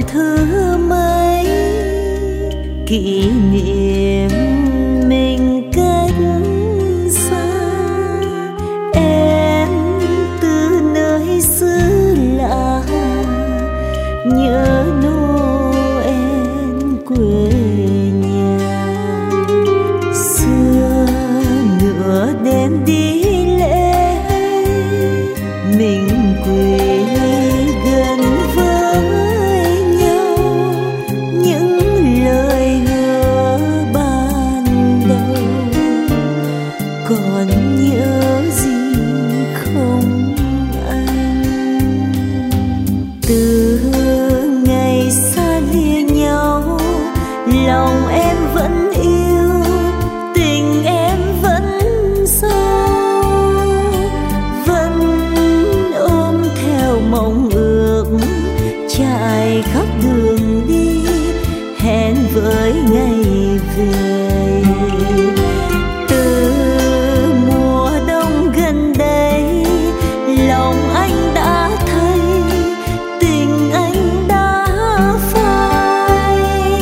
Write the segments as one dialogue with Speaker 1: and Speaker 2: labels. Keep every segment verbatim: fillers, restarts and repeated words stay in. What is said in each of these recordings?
Speaker 1: thứ mấy kỷ niệm mình cách xa. Em từ nơi xứ lạ nhớ Noel quê nhà. Xưa nửa đêm đi lễ mình quỳ gần với nhau, những lời hứa ban đầu còn nhớ gì không anh? Từ ngày xa lìa nhau lòng em vẫn yêu, tình em vẫn sâu, vẫn ôm theo mong ước trải khắp đường đi hẹn với ngày về. Từ mùa đông gần đây lòng anh đã thấy tình anh đã phai.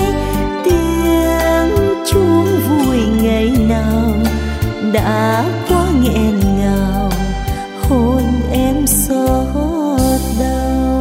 Speaker 1: Tiếng chuông vui ngày nào đã quá nghẹn ngào, hôn em xót đau.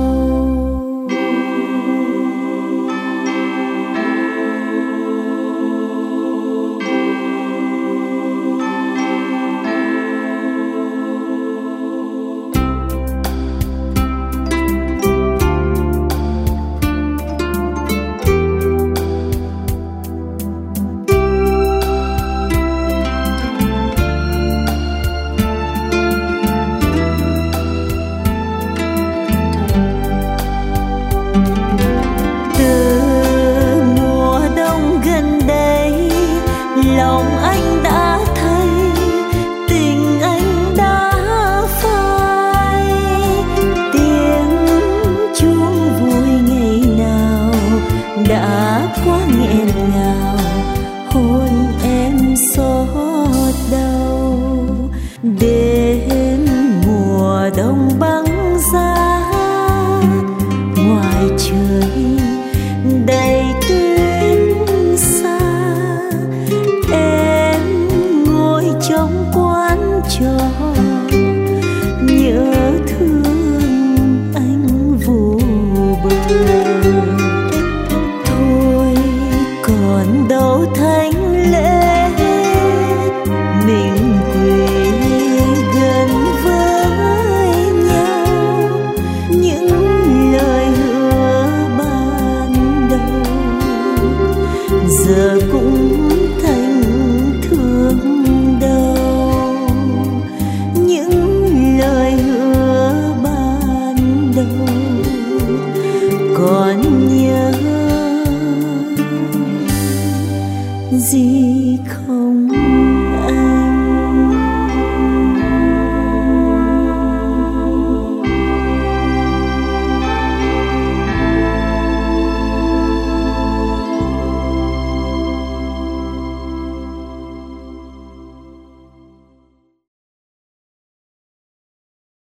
Speaker 1: Lòng anh đã thấy tình anh đã phai. Tiếng chuông vui ngày nào đã quá nghẹn ngào, hôn em xót đau. Đêm mùa đông băng giá ngoài trời đầy tuyết xa. Em ngồi trong quán trọ nhớ thương anh vô bờ. Thôi còn đâu thánh lễ mình quỳ gần với nhau, những lời hứa ban đầu giờ cũng thành thương đau. Những lời hứa ban đầu còn nhớ gì